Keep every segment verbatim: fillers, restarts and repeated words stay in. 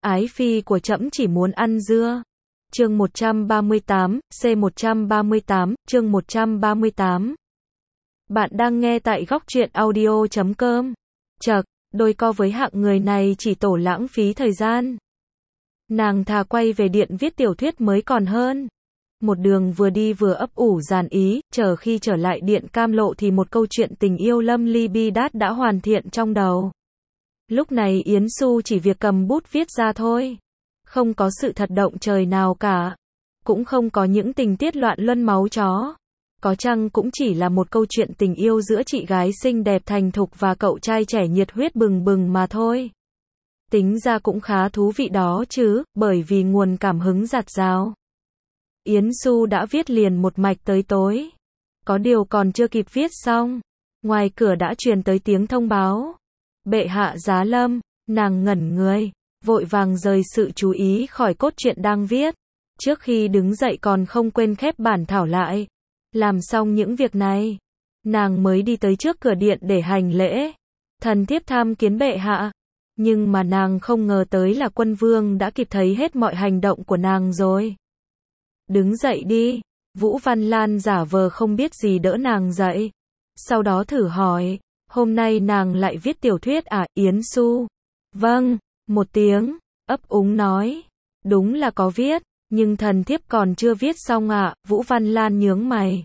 Ái phi của trẫm chỉ muốn ăn dưa. Chương một trăm ba mươi tám, C một trăm ba mươi tám, chương một trăm ba mươi tám. Bạn đang nghe tại góc truyện audio chấm com. Chậc, đôi co với hạng người này chỉ tổ lãng phí thời gian. Nàng thà quay về điện viết tiểu thuyết mới còn hơn. Một đường vừa đi vừa ấp ủ dàn ý, chờ khi trở lại điện Cam Lộ thì một câu chuyện tình yêu lâm ly bi đát đã hoàn thiện trong đầu. Lúc này Yến Xu chỉ việc cầm bút viết ra thôi. Không có sự thật động trời nào cả. Cũng không có những tình tiết loạn luân máu chó. Có chăng cũng chỉ là một câu chuyện tình yêu giữa chị gái xinh đẹp thành thục và cậu trai trẻ nhiệt huyết bừng bừng mà thôi. Tính ra cũng khá thú vị đó chứ, bởi vì nguồn cảm hứng dạt dào. Yến Xu đã viết liền một mạch tới tối. Có điều còn chưa kịp viết xong, ngoài cửa đã truyền tới tiếng thông báo. Bệ hạ giá lâm. Nàng ngẩn người, vội vàng rời sự chú ý khỏi cốt truyện đang viết. Trước khi đứng dậy còn không quên khép bản thảo lại. Làm xong những việc này, nàng mới đi tới trước cửa điện để hành lễ. Thần thiếp tham kiến bệ hạ. Nhưng mà nàng không ngờ tới là quân vương đã kịp thấy hết mọi hành động của nàng rồi. Đứng dậy đi. Vũ Văn Lan giả vờ không biết gì đỡ nàng dậy. Sau đó thử hỏi, hôm nay nàng lại viết tiểu thuyết à, Yến Xu? Vâng, một tiếng, ấp úng nói. Đúng là có viết, nhưng thần thiếp còn chưa viết xong ạ, à, Vũ Văn Lan nhướng mày.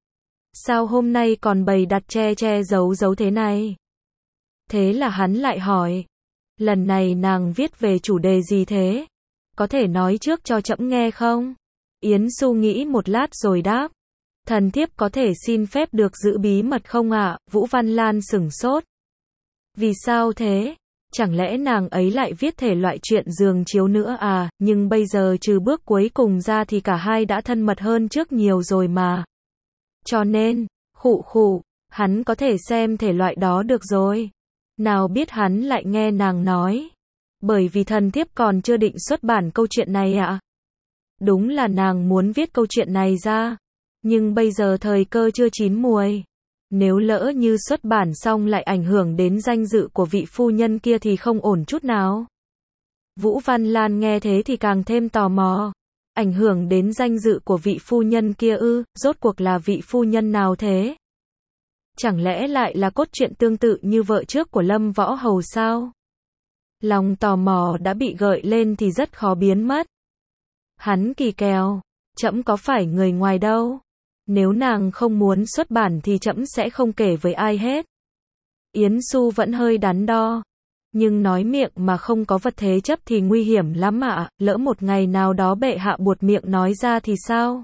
Sao hôm nay còn bày đặt che che giấu giấu thế này? Thế là hắn lại hỏi, lần này nàng viết về chủ đề gì thế? Có thể nói trước cho trẫm nghe không? Yến Xu nghĩ một lát rồi đáp. Thần thiếp có thể xin phép được giữ bí mật không ạ? À? Vũ Văn Lan sửng sốt. Vì sao thế? Chẳng lẽ nàng ấy lại viết thể loại chuyện giường chiếu nữa à? Nhưng bây giờ trừ bước cuối cùng ra thì cả hai đã thân mật hơn trước nhiều rồi mà. Cho nên, khụ khụ, hắn có thể xem thể loại đó được rồi. Nào biết hắn lại nghe nàng nói. Bởi vì thần thiếp còn chưa định xuất bản câu chuyện này ạ. À? Đúng là nàng muốn viết câu chuyện này ra. Nhưng bây giờ thời cơ chưa chín muồi. Nếu lỡ như xuất bản xong lại ảnh hưởng đến danh dự của vị phu nhân kia thì không ổn chút nào. Vũ Văn Lan nghe thế thì càng thêm tò mò. Ảnh hưởng đến danh dự của vị phu nhân kia ư, rốt cuộc là vị phu nhân nào thế? Chẳng lẽ lại là cốt truyện tương tự như vợ trước của Lâm Võ Hầu sao? Lòng tò mò đã bị gợi lên thì rất khó biến mất. Hắn kỳ kèo, trẫm có phải người ngoài đâu. Nếu nàng không muốn xuất bản thì trẫm sẽ không kể với ai hết. Yến Xu vẫn hơi đắn đo. Nhưng nói miệng mà không có vật thế chấp thì nguy hiểm lắm ạ, lỡ một ngày nào đó bệ hạ buột miệng nói ra thì sao?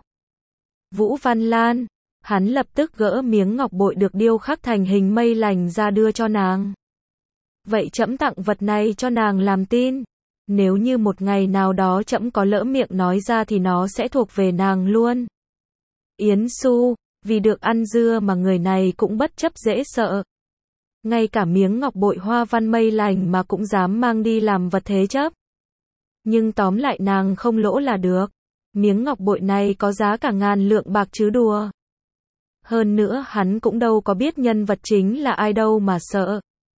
Vũ Văn Lan, hắn lập tức gỡ miếng ngọc bội được điêu khắc thành hình mây lành ra đưa cho nàng. Vậy trẫm tặng vật này cho nàng làm tin. Nếu như một ngày nào đó trẫm có lỡ miệng nói ra thì nó sẽ thuộc về nàng luôn. Yến Xu, vì được ăn dưa mà người này cũng bất chấp dễ sợ. Ngay cả miếng ngọc bội hoa văn mây lành mà cũng dám mang đi làm vật thế chấp. Nhưng tóm lại nàng không lỗ là được. Miếng ngọc bội này có giá cả ngàn lượng bạc chứ đùa. Hơn nữa hắn cũng đâu có biết nhân vật chính là ai đâu mà sợ.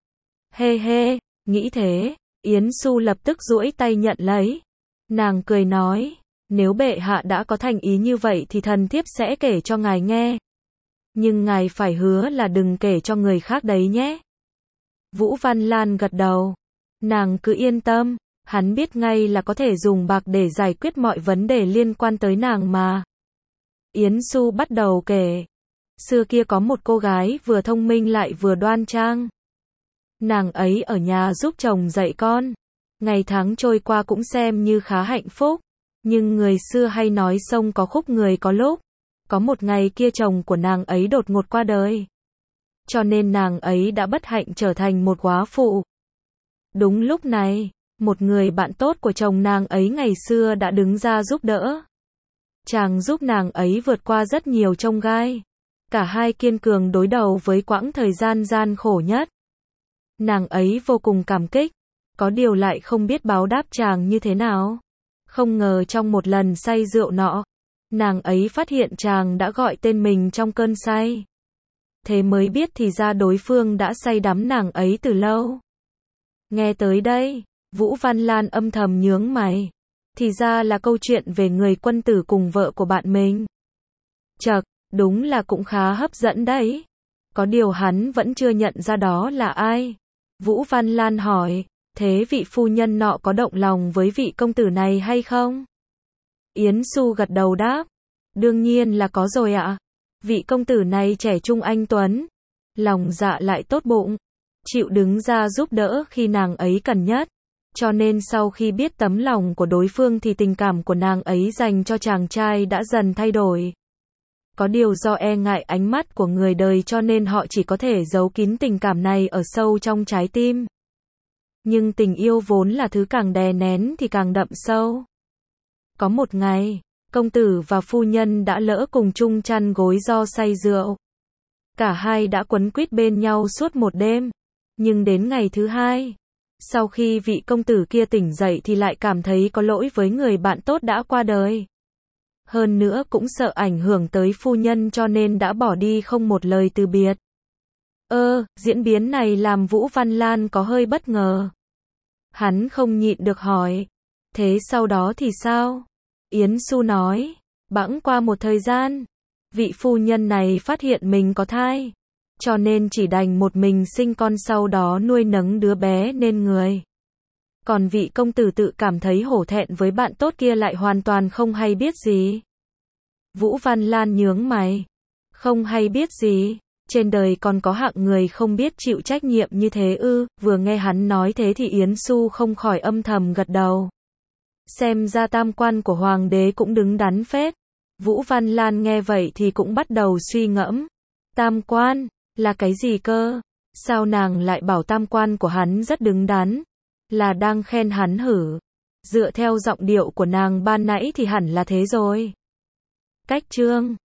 Hê hê, nghĩ thế, Yến Xu lập tức duỗi tay nhận lấy. Nàng cười nói, nếu bệ hạ đã có thành ý như vậy thì thần thiếp sẽ kể cho ngài nghe. Nhưng ngài phải hứa là đừng kể cho người khác đấy nhé. Vũ Văn Lan gật đầu. Nàng cứ yên tâm, hắn biết ngay là có thể dùng bạc để giải quyết mọi vấn đề liên quan tới nàng mà. Yến Xu bắt đầu kể. Xưa kia có một cô gái vừa thông minh lại vừa đoan trang. Nàng ấy ở nhà giúp chồng dạy con. Ngày tháng trôi qua cũng xem như khá hạnh phúc. Nhưng người xưa hay nói sông có khúc người có lúc. Có một ngày kia chồng của nàng ấy đột ngột qua đời. Cho nên nàng ấy đã bất hạnh trở thành một góa phụ. Đúng lúc này, một người bạn tốt của chồng nàng ấy ngày xưa đã đứng ra giúp đỡ. Chàng giúp nàng ấy vượt qua rất nhiều chông gai. Cả hai kiên cường đối đầu với quãng thời gian gian khổ nhất. Nàng ấy vô cùng cảm kích. Có điều lại không biết báo đáp chàng như thế nào. Không ngờ trong một lần say rượu nọ, nàng ấy phát hiện chàng đã gọi tên mình trong cơn say. Thế mới biết thì ra đối phương đã say đắm nàng ấy từ lâu. Nghe tới đây, Vũ Văn Lan âm thầm nhướng mày. Thì ra là câu chuyện về người quân tử cùng vợ của bạn mình. Chậc, đúng là cũng khá hấp dẫn đấy. Có điều hắn vẫn chưa nhận ra đó là ai. Vũ Văn Lan hỏi, thế vị phu nhân nọ có động lòng với vị công tử này hay không? Yến Xu gật đầu đáp, đương nhiên là có rồi ạ. Vị công tử này trẻ trung anh tuấn, lòng dạ lại tốt bụng, chịu đứng ra giúp đỡ khi nàng ấy cần nhất. Cho nên sau khi biết tấm lòng của đối phương thì tình cảm của nàng ấy dành cho chàng trai đã dần thay đổi. Có điều do e ngại ánh mắt của người đời cho nên họ chỉ có thể giấu kín tình cảm này ở sâu trong trái tim. Nhưng tình yêu vốn là thứ càng đè nén thì càng đậm sâu. Có một ngày, công tử và phu nhân đã lỡ cùng chung chăn gối do say rượu. Cả hai đã quấn quýt bên nhau suốt một đêm. Nhưng đến ngày thứ hai, sau khi vị công tử kia tỉnh dậy thì lại cảm thấy có lỗi với người bạn tốt đã qua đời. Hơn nữa cũng sợ ảnh hưởng tới phu nhân cho nên đã bỏ đi không một lời từ biệt. Ơ, diễn biến này làm Vũ Văn Lan có hơi bất ngờ. Hắn không nhịn được hỏi, thế sau đó thì sao? Yến Xu nói, bẵng qua một thời gian, vị phu nhân này phát hiện mình có thai, cho nên chỉ đành một mình sinh con sau đó nuôi nấng đứa bé nên người. Còn vị công tử tự cảm thấy hổ thẹn với bạn tốt kia lại hoàn toàn không hay biết gì. Vũ Văn Lan nhướng mày, không hay biết gì, trên đời còn có hạng người không biết chịu trách nhiệm như thế ư? Vừa nghe hắn nói thế thì Yến Xu không khỏi âm thầm gật đầu. Xem ra tam quan của hoàng đế cũng đứng đắn phết. Vũ Văn Lan nghe vậy thì cũng bắt đầu suy ngẫm. Tam quan, là cái gì cơ? Sao nàng lại bảo tam quan của hắn rất đứng đắn? Là đang khen hắn hử? Dựa theo giọng điệu của nàng ban nãy thì hẳn là thế rồi. Cách chương